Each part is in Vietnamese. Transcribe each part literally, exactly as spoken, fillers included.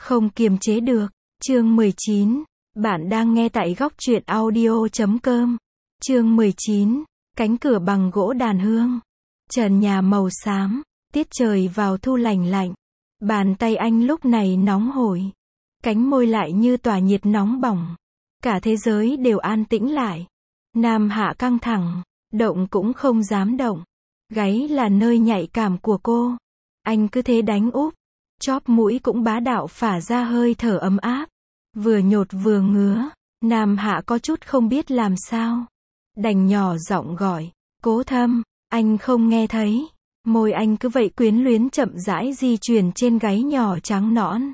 Không kiềm chế được. Chương mười chín. Bạn đang nghe tại góc truyện audio chấm com. Chương mười chín. Cánh cửa bằng gỗ đàn hương. Trần nhà màu xám. Tiết trời vào thu lành lạnh. Bàn tay anh lúc này nóng hổi. Cánh môi lại như tỏa nhiệt nóng bỏng. Cả thế giới đều an tĩnh lại. Nam Hạ căng thẳng. Động cũng không dám động. Gáy là nơi nhạy cảm của cô. Anh cứ thế đánh úp. Chóp mũi cũng bá đạo phả ra hơi thở ấm áp. Vừa nhột vừa ngứa. Nam Hạ có chút không biết làm sao. Đành nhỏ giọng gọi. Cố Thâm. Anh không nghe thấy. Môi anh cứ vậy quyến luyến chậm rãi di chuyển trên gáy nhỏ trắng nõn.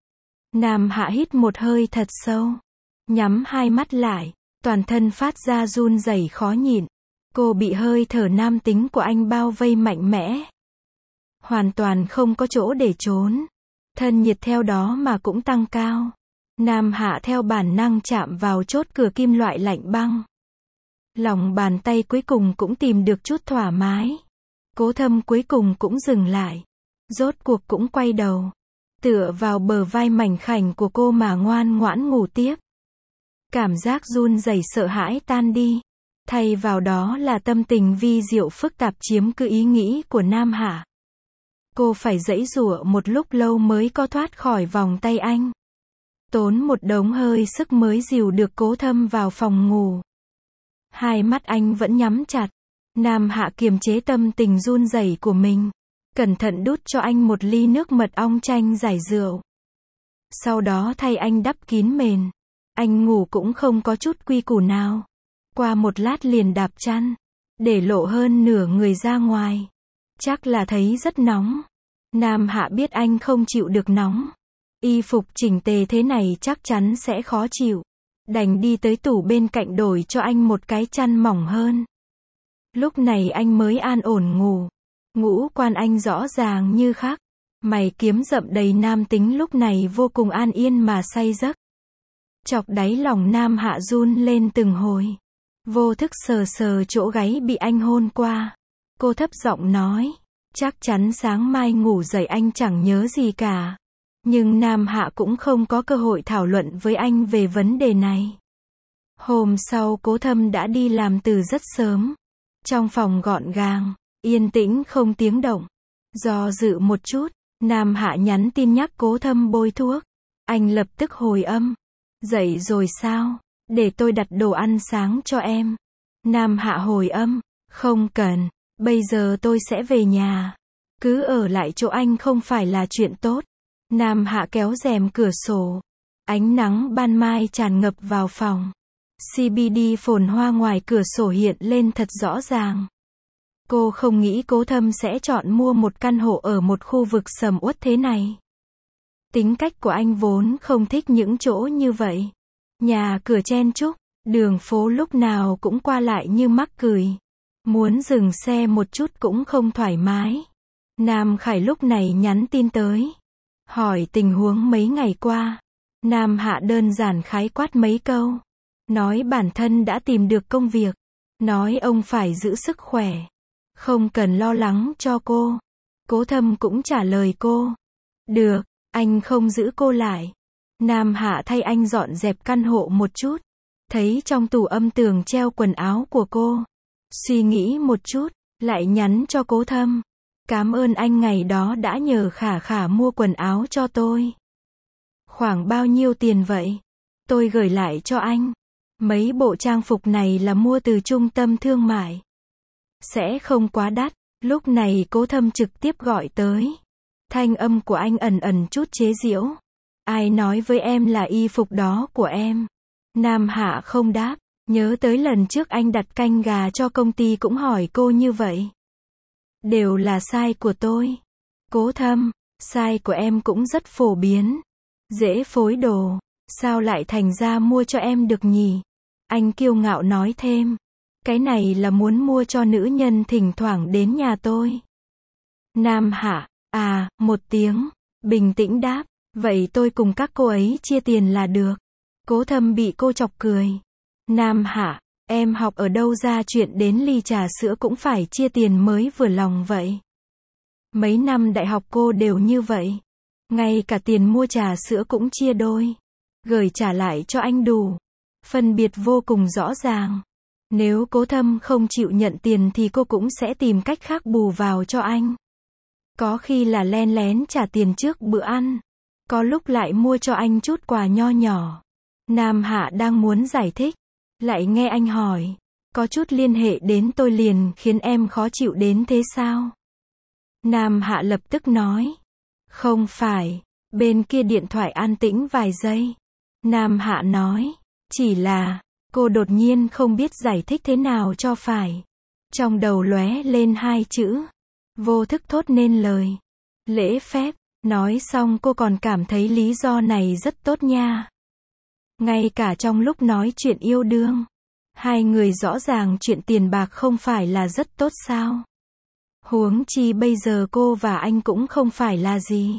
Nam Hạ hít một hơi thật sâu. Nhắm hai mắt lại. Toàn thân phát ra run rẩy khó nhịn. Cô bị hơi thở nam tính của anh bao vây mạnh mẽ. Hoàn toàn không có chỗ để trốn. Thân nhiệt theo đó mà cũng tăng cao. Nam Hạ theo bản năng chạm vào chốt cửa kim loại lạnh băng. Lòng bàn tay cuối cùng cũng tìm được chút thoải mái. Cố Thâm cuối cùng cũng dừng lại. Rốt cuộc cũng quay đầu. Tựa vào bờ vai mảnh khảnh của cô mà ngoan ngoãn ngủ tiếp. Cảm giác run rẩy sợ hãi tan đi. Thay vào đó là tâm tình vi diệu phức tạp chiếm cứ ý nghĩ của Nam Hạ. Cô phải giãy giụa một lúc lâu mới có thoát khỏi vòng tay anh. Tốn một đống hơi sức mới dìu được Cố Thâm vào phòng ngủ. Hai mắt anh vẫn nhắm chặt. Nam Hạ kiềm chế tâm tình run rẩy của mình. Cẩn thận đút cho anh một ly nước mật ong chanh giải rượu. Sau đó thay anh đắp kín mền. Anh ngủ cũng không có chút quy củ nào. Qua một lát liền đạp chăn. Để lộ hơn nửa người ra ngoài. Chắc là thấy rất nóng. Nam Hạ biết anh không chịu được nóng. Y phục chỉnh tề thế này chắc chắn sẽ khó chịu. Đành đi tới tủ bên cạnh đổi cho anh một cái chăn mỏng hơn. Lúc này anh mới an ổn ngủ. Ngũ quan anh rõ ràng như khác. Mày kiếm rậm đầy nam tính lúc này vô cùng an yên mà say giấc. Chọc đáy lòng Nam Hạ run lên từng hồi. Vô thức sờ sờ chỗ gáy bị anh hôn qua. Cô thấp giọng nói. Chắc chắn sáng mai ngủ dậy anh chẳng nhớ gì cả. Nhưng Nam Hạ cũng không có cơ hội thảo luận với anh về vấn đề này. Hôm sau Cố Thâm đã đi làm từ rất sớm. Trong phòng gọn gàng, yên tĩnh không tiếng động. Do dự một chút, Nam Hạ nhắn tin nhắc Cố Thâm bôi thuốc. Anh lập tức hồi âm. Dậy rồi sao? Để tôi đặt đồ ăn sáng cho em. Nam Hạ hồi âm. Không cần. Bây giờ tôi sẽ về nhà. Cứ ở lại chỗ anh không phải là chuyện tốt. Nam Hạ kéo rèm cửa sổ. Ánh nắng ban mai tràn ngập vào phòng. xê bê đê phồn hoa ngoài cửa sổ hiện lên thật rõ ràng. Cô không nghĩ Cố Thâm sẽ chọn mua một căn hộ ở một khu vực sầm uất thế này. Tính cách của anh vốn không thích những chỗ như vậy. Nhà cửa chen chúc, đường phố lúc nào cũng qua lại như mắc cười. Muốn dừng xe một chút cũng không thoải mái. Nam Khải lúc này nhắn tin tới. Hỏi tình huống mấy ngày qua. Nam Hạ đơn giản khái quát mấy câu. Nói bản thân đã tìm được công việc. Nói ông phải giữ sức khỏe. Không cần lo lắng cho cô. Cố Thâm cũng trả lời cô. Được, anh không giữ cô lại. Nam Hạ thay anh dọn dẹp căn hộ một chút. Thấy trong tủ âm tường treo quần áo của cô. Suy nghĩ một chút, lại nhắn cho Cố Thâm. Cảm ơn anh ngày đó đã nhờ Khả Khả mua quần áo cho tôi. Khoảng bao nhiêu tiền vậy? Tôi gửi lại cho anh. Mấy bộ trang phục này là mua từ trung tâm thương mại. Sẽ không quá đắt. Lúc này Cố Thâm trực tiếp gọi tới. Thanh âm của anh ẩn ẩn chút chế giễu. Ai nói với em là y phục đó của em? Nam Hạ không đáp. Nhớ tới lần trước anh đặt canh gà cho công ty cũng hỏi cô như vậy. Đều là sai của tôi. Cố Thâm, sai của em cũng rất phổ biến. Dễ phối đồ. Sao lại thành ra mua cho em được nhỉ? Anh kiêu ngạo nói thêm. Cái này là muốn mua cho nữ nhân thỉnh thoảng đến nhà tôi. Nam Hạ, à, một tiếng. Bình tĩnh đáp. Vậy tôi cùng các cô ấy chia tiền là được. Cố Thâm bị cô chọc cười. Nam Hạ, em học ở đâu ra chuyện đến ly trà sữa cũng phải chia tiền mới vừa lòng vậy? Mấy năm đại học cô đều như vậy. Ngay cả tiền mua trà sữa cũng chia đôi. Gửi trả lại cho anh đủ. Phân biệt vô cùng rõ ràng. Nếu Cố Thâm không chịu nhận tiền thì cô cũng sẽ tìm cách khác bù vào cho anh. Có khi là len lén trả tiền trước bữa ăn. Có lúc lại mua cho anh chút quà nho nhỏ. Nam Hạ đang muốn giải thích. Lại nghe anh hỏi. Có chút liên hệ đến tôi liền khiến em khó chịu đến thế sao? Nam Hạ lập tức nói. Không phải. Bên kia điện thoại an tĩnh vài giây. Nam Hạ nói. Chỉ là, cô đột nhiên không biết giải thích thế nào cho phải. Trong đầu lóe lên hai chữ. Vô thức thốt nên lời. Lễ phép. Nói xong cô còn cảm thấy lý do này rất tốt nha. Ngay cả trong lúc nói chuyện yêu đương. Hai người rõ ràng chuyện tiền bạc không phải là rất tốt sao? Huống chi bây giờ cô và anh cũng không phải là gì.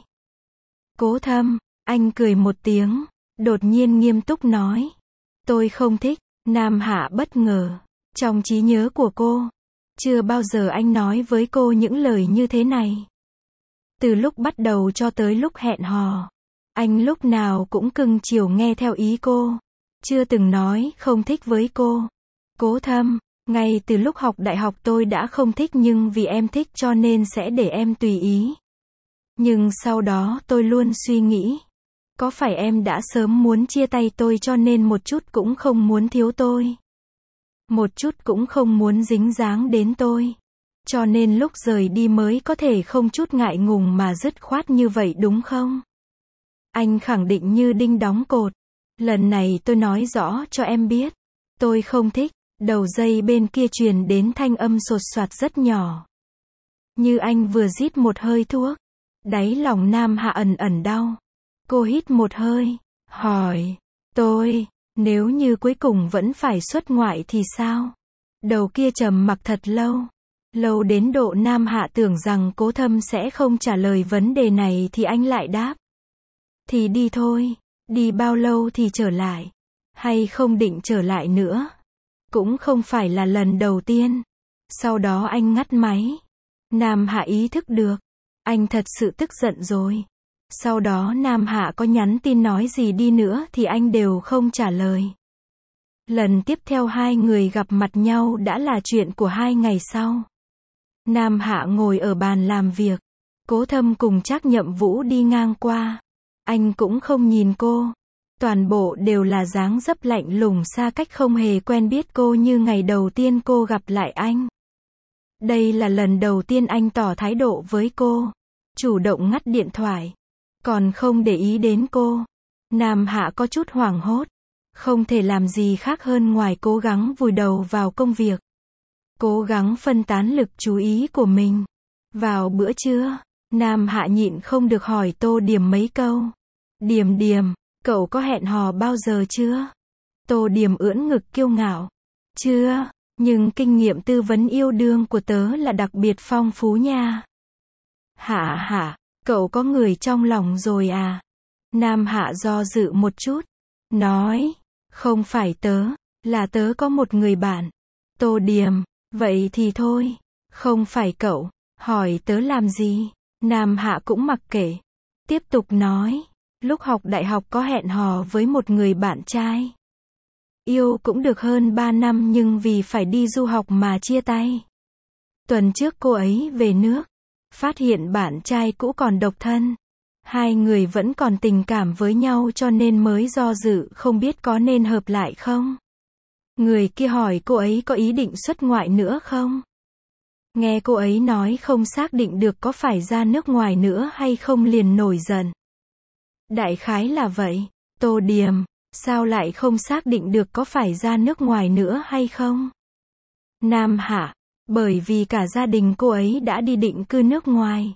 Cố Thâm, anh cười một tiếng, đột nhiên nghiêm túc nói. Tôi không thích. Nam Hạ bất ngờ. Trong trí nhớ của cô, chưa bao giờ anh nói với cô những lời như thế này. Từ lúc bắt đầu cho tới lúc hẹn hò, anh lúc nào cũng cưng chiều nghe theo ý cô. Chưa từng nói không thích với cô. Cố Thâm, ngay từ lúc học đại học tôi đã không thích nhưng vì em thích cho nên sẽ để em tùy ý. Nhưng sau đó tôi luôn suy nghĩ. Có phải em đã sớm muốn chia tay tôi cho nên một chút cũng không muốn thiếu tôi? Một chút cũng không muốn dính dáng đến tôi. Cho nên lúc rời đi mới có thể không chút ngại ngùng mà dứt khoát như vậy đúng không? Anh khẳng định như đinh đóng cột. Lần này tôi nói rõ cho em biết. Tôi không thích. Đầu dây bên kia truyền đến thanh âm sột soạt rất nhỏ. Như anh vừa rít một hơi thuốc. Đáy lòng Nam Hạ ẩn ẩn đau. Cô hít một hơi. Hỏi. Tôi. Nếu như cuối cùng vẫn phải xuất ngoại thì sao? Đầu kia trầm mặc thật lâu. Lâu đến độ Nam Hạ tưởng rằng Cố Thâm sẽ không trả lời vấn đề này thì anh lại đáp. Thì đi thôi. Đi bao lâu thì trở lại? Hay không định trở lại nữa? Cũng không phải là lần đầu tiên. Sau đó anh ngắt máy. Nam Hạ ý thức được. Anh thật sự tức giận rồi. Sau đó Nam Hạ có nhắn tin nói gì đi nữa thì anh đều không trả lời. Lần tiếp theo hai người gặp mặt nhau đã là chuyện của hai ngày sau. Nam Hạ ngồi ở bàn làm việc. Cố Thâm cùng Trác Nhậm Vũ đi ngang qua. Anh cũng không nhìn cô. Toàn bộ đều là dáng dấp lạnh lùng xa cách không hề quen biết cô như ngày đầu tiên cô gặp lại anh. Đây là lần đầu tiên anh tỏ thái độ với cô. Chủ động ngắt điện thoại. Còn không để ý đến cô. Nam Hạ có chút hoảng hốt. Không thể làm gì khác hơn ngoài cố gắng vùi đầu vào công việc. Cố gắng phân tán lực chú ý của mình. Vào bữa trưa, Nam Hạ nhịn không được hỏi Tô Điềm mấy câu. Điềm Điềm, cậu có hẹn hò bao giờ chưa? Tô Điềm ưỡn ngực kiêu ngạo. Chưa, nhưng kinh nghiệm tư vấn yêu đương của tớ là đặc biệt phong phú nha. Hạ hạ, cậu có người trong lòng rồi à? Nam Hạ do dự một chút. Nói, không phải tớ, là tớ có một người bạn. Tô Điềm, vậy thì thôi. Không phải cậu, hỏi tớ làm gì? Nam Hạ cũng mặc kệ. Tiếp tục nói, lúc học đại học có hẹn hò với một người bạn trai. Yêu cũng được hơn ba năm nhưng vì phải đi du học mà chia tay. Tuần trước cô ấy về nước. Phát hiện bạn trai cũ còn độc thân. Hai người vẫn còn tình cảm với nhau cho nên mới do dự không biết có nên hợp lại không. Người kia hỏi cô ấy có ý định xuất ngoại nữa không? Nghe cô ấy nói không xác định được có phải ra nước ngoài nữa hay không liền nổi giận. Đại khái là vậy. Tô Điềm, sao lại không xác định được có phải ra nước ngoài nữa hay không? Nam Hạ, bởi vì cả gia đình cô ấy đã đi định cư nước ngoài.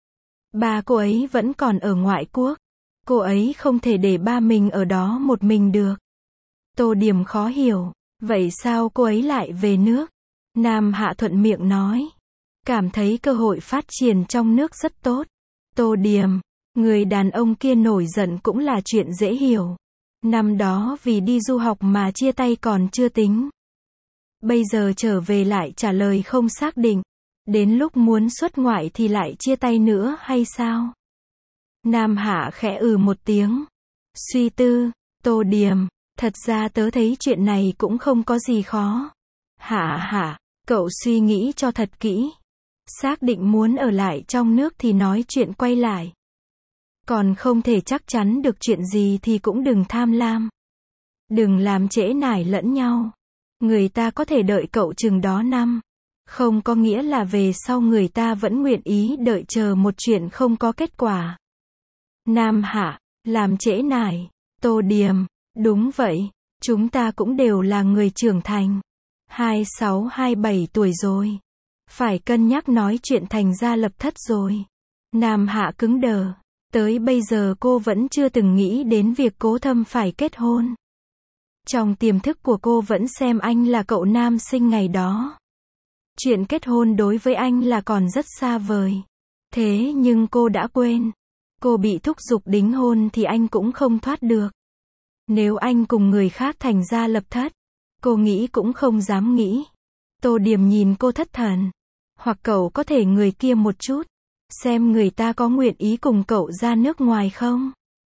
Ba cô ấy vẫn còn ở ngoại quốc. Cô ấy không thể để ba mình ở đó một mình được. Tô Điềm khó hiểu. Vậy sao cô ấy lại về nước? Nam Hạ thuận miệng nói. Cảm thấy cơ hội phát triển trong nước rất tốt. Tô Điềm, người đàn ông kia nổi giận cũng là chuyện dễ hiểu. Năm đó vì đi du học mà chia tay còn chưa tính. Bây giờ trở về lại trả lời không xác định. Đến lúc muốn xuất ngoại thì lại chia tay nữa hay sao? Nam Hạ khẽ ừ một tiếng. Suy tư, Tô Điềm, thật ra tớ thấy chuyện này cũng không có gì khó. Hạ hạ, cậu suy nghĩ cho thật kỹ. Xác định muốn ở lại trong nước thì nói chuyện quay lại. Còn không thể chắc chắn được chuyện gì thì cũng đừng tham lam. Đừng làm trễ nải lẫn nhau. Người ta có thể đợi cậu chừng đó năm. Không có nghĩa là về sau người ta vẫn nguyện ý đợi chờ một chuyện không có kết quả. Nam Hạ, làm trễ nải. Tô Điềm, đúng vậy, chúng ta cũng đều là người trưởng thành. hai mươi sáu hai mươi bảy tuổi rồi. Phải cân nhắc nói chuyện thành gia lập thất rồi. Nam Hạ cứng đờ. Tới bây giờ cô vẫn chưa từng nghĩ đến việc Cố Thâm phải kết hôn. Trong tiềm thức của cô vẫn xem anh là cậu nam sinh ngày đó. Chuyện kết hôn đối với anh là còn rất xa vời. Thế nhưng cô đã quên. Cô bị thúc giục đính hôn thì anh cũng không thoát được. Nếu anh cùng người khác thành gia lập thất, cô nghĩ cũng không dám nghĩ. Tô Điềm nhìn cô thất thần. Hoặc cậu có thể người kia một chút. Xem người ta có nguyện ý cùng cậu ra nước ngoài không?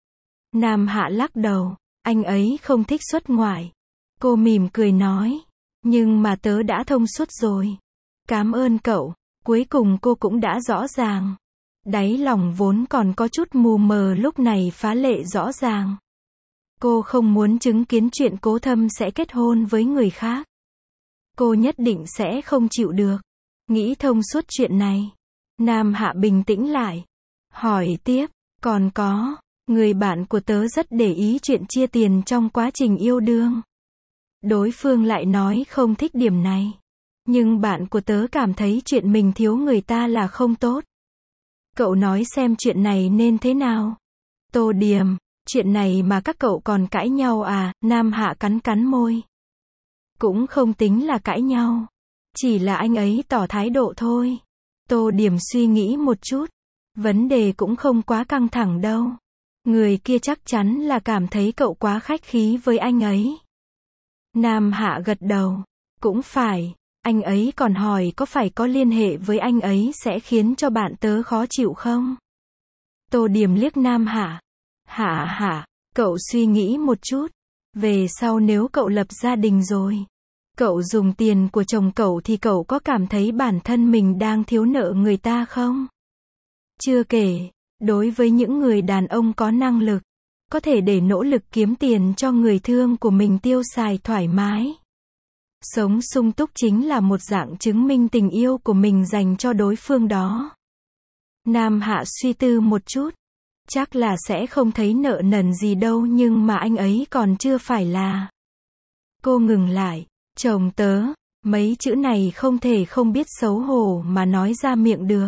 Nam Hạ lắc đầu. Anh ấy không thích xuất ngoại. Cô mỉm cười nói. Nhưng mà tớ đã thông suốt rồi. Cảm ơn cậu. Cuối cùng cô cũng đã rõ ràng. Đáy lòng vốn còn có chút mù mờ lúc này phá lệ rõ ràng. Cô không muốn chứng kiến chuyện Cố Thâm sẽ kết hôn với người khác. Cô nhất định sẽ không chịu được. Nghĩ thông suốt chuyện này. Nam Hạ bình tĩnh lại. Hỏi tiếp, còn có, người bạn của tớ rất để ý chuyện chia tiền trong quá trình yêu đương. Đối phương lại nói không thích điểm này. Nhưng bạn của tớ cảm thấy chuyện mình thiếu người ta là không tốt. Cậu nói xem chuyện này nên thế nào? Tô Điềm, chuyện này mà các cậu còn cãi nhau à? Nam Hạ cắn cắn môi. Cũng không tính là cãi nhau. Chỉ là anh ấy tỏ thái độ thôi. Tô Điềm suy nghĩ một chút. Vấn đề cũng không quá căng thẳng đâu. Người kia chắc chắn là cảm thấy cậu quá khách khí với anh ấy. Nam Hạ gật đầu. Cũng phải. Anh ấy còn hỏi có phải có liên hệ với anh ấy sẽ khiến cho bạn tớ khó chịu không? Tô Điềm liếc Nam Hạ. Hạ hạ, cậu suy nghĩ một chút. Về sau nếu cậu lập gia đình rồi, cậu dùng tiền của chồng cậu thì cậu có cảm thấy bản thân mình đang thiếu nợ người ta không? Chưa kể, đối với những người đàn ông có năng lực, có thể để nỗ lực kiếm tiền cho người thương của mình tiêu xài thoải mái. Sống sung túc chính là một dạng chứng minh tình yêu của mình dành cho đối phương đó. Nam Hạ suy tư một chút. Chắc là sẽ không thấy nợ nần gì đâu nhưng mà anh ấy còn chưa phải là. Cô ngừng lại. Chồng tớ, mấy chữ này không thể không biết xấu hổ mà nói ra miệng được.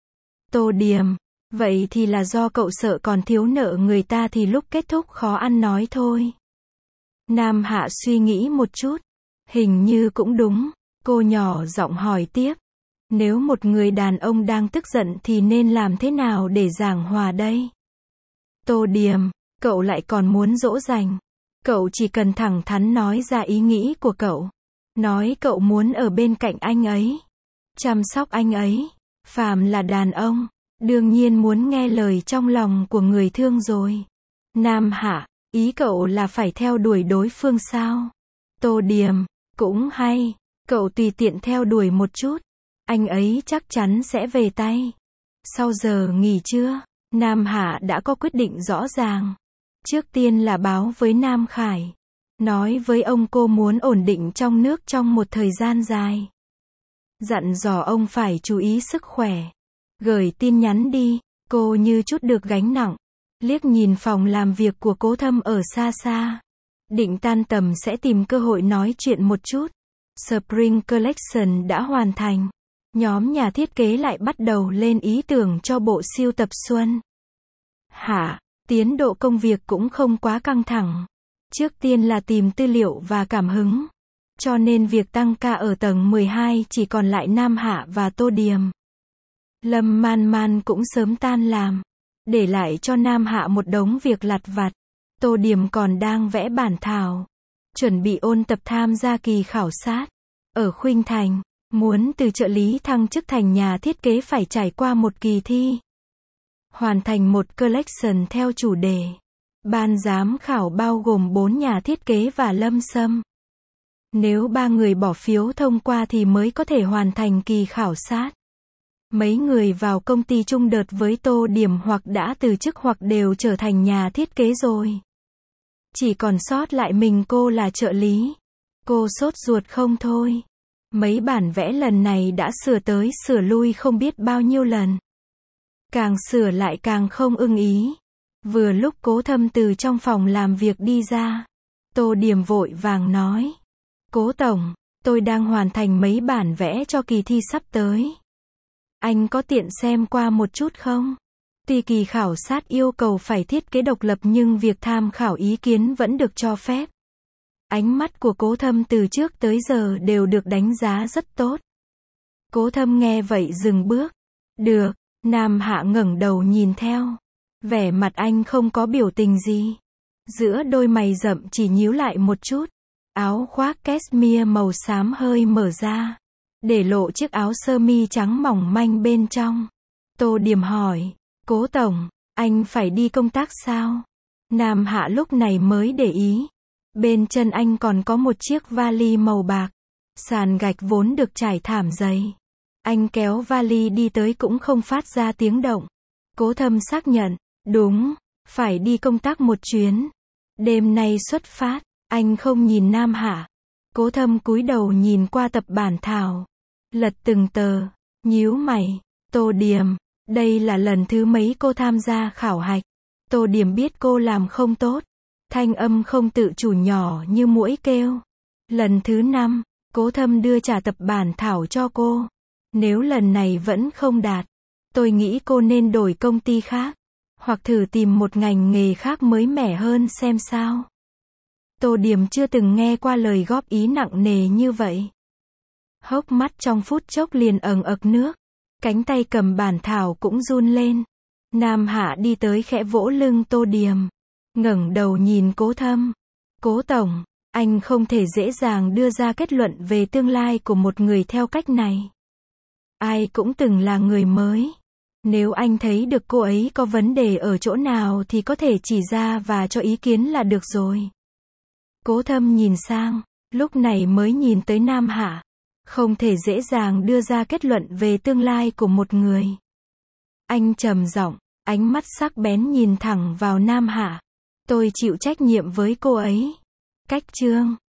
Tô Điềm, vậy thì là do cậu sợ còn thiếu nợ người ta thì lúc kết thúc khó ăn nói thôi. Nam Hạ suy nghĩ một chút. Hình như cũng đúng. Cô nhỏ giọng hỏi tiếp. Nếu một người đàn ông đang tức giận thì nên làm thế nào để giảng hòa đây? Tô Điềm, cậu lại còn muốn dỗ dành. Cậu chỉ cần thẳng thắn nói ra ý nghĩ của cậu. Nói cậu muốn ở bên cạnh anh ấy. Chăm sóc anh ấy. Phàm là đàn ông, đương nhiên muốn nghe lời trong lòng của người thương rồi. Nam Hạ, ý cậu là phải theo đuổi đối phương sao? Tô Điềm, cũng hay. Cậu tùy tiện theo đuổi một chút. Anh ấy chắc chắn sẽ về tay. Sau giờ nghỉ trưa, Nam Hạ đã có quyết định rõ ràng. Trước tiên là báo với Nam Khải. Nói với ông cô muốn ổn định trong nước trong một thời gian dài. Dặn dò ông phải chú ý sức khỏe. Gửi tin nhắn đi. Cô như chút được gánh nặng. Liếc nhìn phòng làm việc của Cố Thâm ở xa xa. Định tan tầm sẽ tìm cơ hội nói chuyện một chút. Spring Collection đã hoàn thành. Nhóm nhà thiết kế lại bắt đầu lên ý tưởng cho bộ siêu tập xuân. Hả, tiến độ công việc cũng không quá căng thẳng. Trước tiên là tìm tư liệu và cảm hứng. Cho nên việc tăng ca ở tầng mười hai chỉ còn lại Nam Hạ và Tô Điềm. Lâm Man Man cũng sớm tan làm. Để lại cho Nam Hạ một đống việc lặt vặt. Tô Điềm còn đang vẽ bản thảo. Chuẩn bị ôn tập tham gia kỳ khảo sát. Ở Khuynh Thành, muốn từ trợ lý thăng chức thành nhà thiết kế phải trải qua một kỳ thi. hoàn thành một collection theo chủ đề. Ban giám khảo bao gồm bốn nhà thiết kế và Lâm Sâm. Nếu ba người bỏ phiếu thông qua thì mới có thể hoàn thành kỳ khảo sát. Mấy người vào công ty chung đợt với Tô Điểm hoặc đã từ chức hoặc đều trở thành nhà thiết kế rồi. Chỉ còn sót lại mình cô là trợ lý. Cô sốt ruột không thôi. Mấy bản vẽ lần này đã sửa tới sửa lui không biết bao nhiêu lần. Càng sửa lại càng không ưng ý. Vừa lúc Cố Thâm từ trong phòng làm việc đi ra, Tô Điểm vội vàng nói. Cố tổng, tôi đang hoàn thành mấy bản vẽ cho kỳ thi sắp tới. Anh có tiện xem qua một chút không? Tuy kỳ khảo sát yêu cầu phải thiết kế độc lập nhưng việc tham khảo ý kiến vẫn được cho phép. Ánh mắt của Cố Thâm từ trước tới giờ đều được đánh giá rất tốt. Cố Thâm nghe vậy dừng bước. Được, Nam Hạ ngẩng đầu nhìn theo. Vẻ mặt anh không có biểu tình gì. Giữa đôi mày rậm chỉ nhíu lại một chút. Áo khoác cashmere màu xám hơi mở ra, để lộ chiếc áo sơ mi trắng mỏng manh bên trong. Tô Điểm hỏi, Cố tổng, anh phải đi công tác sao? Nam Hạ lúc này mới để ý. Bên chân anh còn có một chiếc vali màu bạc. Sàn gạch vốn được trải thảm dày. Anh kéo vali đi tới cũng không phát ra tiếng động. Cố Thâm xác nhận, đúng, phải đi công tác một chuyến. Đêm nay xuất phát. Anh không nhìn Nam Hạ. Cố Thâm cúi đầu nhìn qua tập bản thảo. Lật từng tờ. Nhíu mày. Tô Điểm, đây là lần thứ mấy cô tham gia khảo hạch? Tô Điểm biết cô làm không tốt. Thanh âm không tự chủ nhỏ như muỗi kêu. Lần thứ năm, Cố Thâm đưa trả tập bản thảo cho cô. Nếu lần này vẫn không đạt, tôi nghĩ cô nên đổi công ty khác. Hoặc thử tìm một ngành nghề khác mới mẻ hơn xem sao. Tô Điểm chưa từng nghe qua lời góp ý nặng nề như vậy. Hốc mắt trong phút chốc liền ẩn ực nước. Cánh tay cầm bản thảo cũng run lên. Nam Hạ đi tới khẽ vỗ lưng Tô Điểm. Ngẩng đầu nhìn Cố Thâm. Cố tổng, anh không thể dễ dàng đưa ra kết luận về tương lai của một người theo cách này. Ai cũng từng là người mới. Nếu anh thấy được cô ấy có vấn đề ở chỗ nào thì có thể chỉ ra và cho ý kiến là được rồi. Cố Thâm nhìn sang, lúc này mới nhìn tới Nam Hạ. Không thể dễ dàng đưa ra kết luận về tương lai của một người. Anh trầm giọng, ánh mắt sắc bén nhìn thẳng vào Nam Hạ. Tôi chịu trách nhiệm với cô ấy. Cách chương